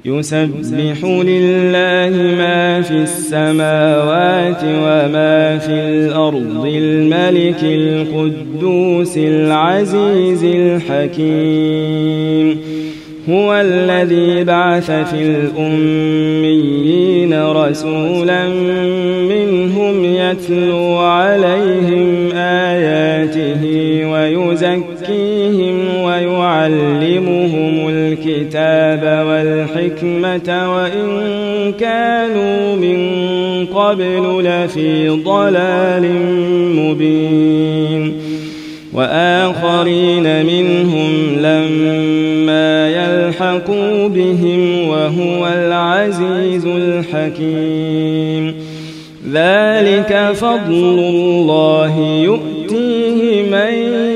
يسبح لله ما في السماوات وما في الأرض الملك القدوس العزيز الحكيم هو الذي بعث في الأميين رسولا منهم يتلو عليهم آياته ويزكيهم ويعلمهم الكتاب والحكمة وإن كانوا من قبل لفي ضلال مبين وآخرين منهم لما يلحقوا بهم وهو العزيز الحكيم ذلك فضل الله يؤتيه من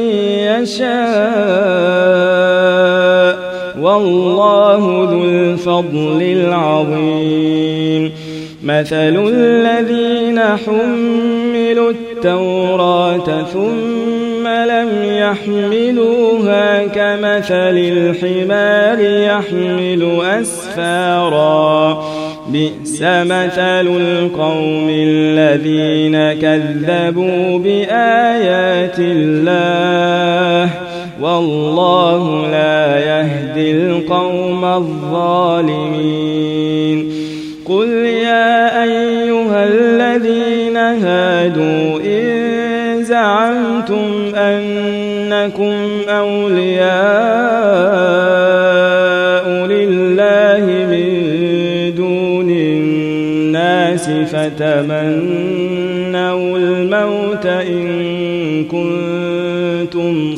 يشاء والله ذو الفضل العظيم مثل الذين حملوا التوراة ثم لم يحملوها كمثل الحمار يحمل أسفارا بئس مثل القوم الذين كذبوا بآيات الله والله لا يهدي القوم الظالمين قل يا أيها الذين هادوا إن زعمتم أنكم أولياء لله من دون الناس فتمنوا الموت إن كنتم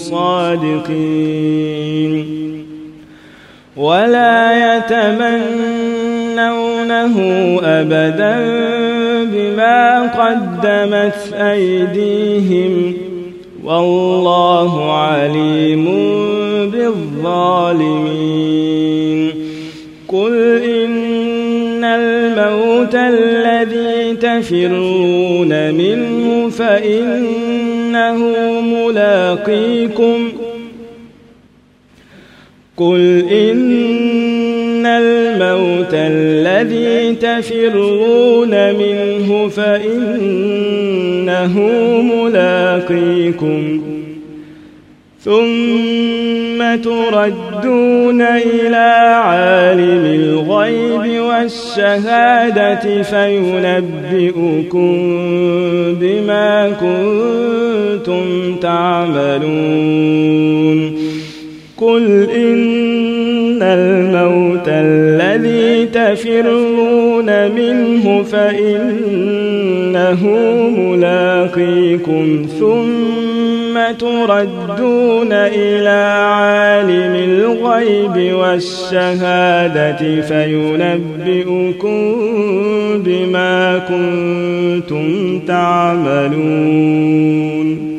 صادقين ولا يتمنونه أبدا بما قدمت أيديهم والله عليم بالظالمين قل إن الموت الذي تفرون منه فإنه ملاقيكم قل إن الموت الذي تفرون منه فإنه ملاقيكم ثم تردون إلى عالم الغيب والشهادة فينبئكم بما كنتم تعملون قل إن الموت الذي تفرون منه فإنه ملاقيكم ثم تردون إلى عالم الغيب والشهادة فينبئكم بما كنتم تعملون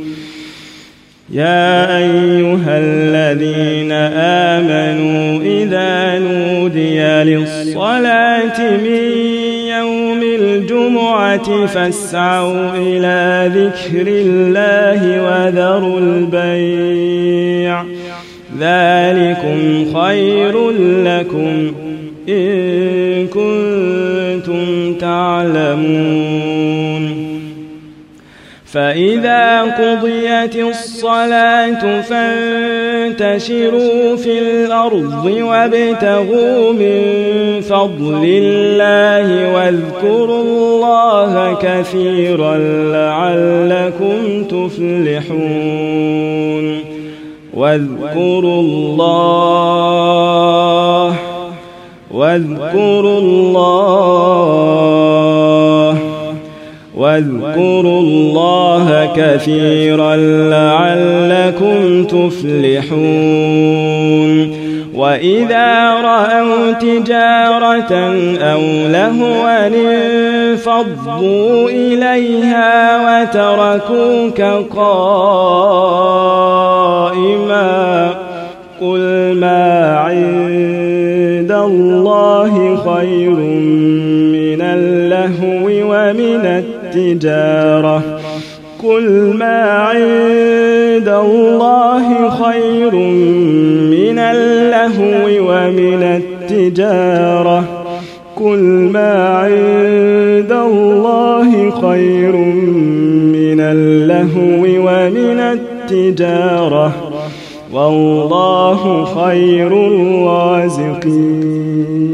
يا أيها الذين آمنوا إذا نودي للصلاة من يوم الجمعة فاسعوا إلى ذكر الله وذروا البيع ذلكم خير لكم إن كنتم تعلمون فإذا قضيت الصلاة فانتشروا في الأرض وابتغوا من فضل الله واذكروا الله كثيرا لعلكم تفلحون واذكروا الله كثيرا لعلكم تفلحون وإذا رأوا تجارة أو لهوا انفضوا إليها وتركوك قائما قل ما عند الله خير من اللهو ومن التجارة قل ما عند الله خير من اللهو ومن التجارة التجارة قل ما عند الله خير من اللهو ومن التجارة والله خير الرازقين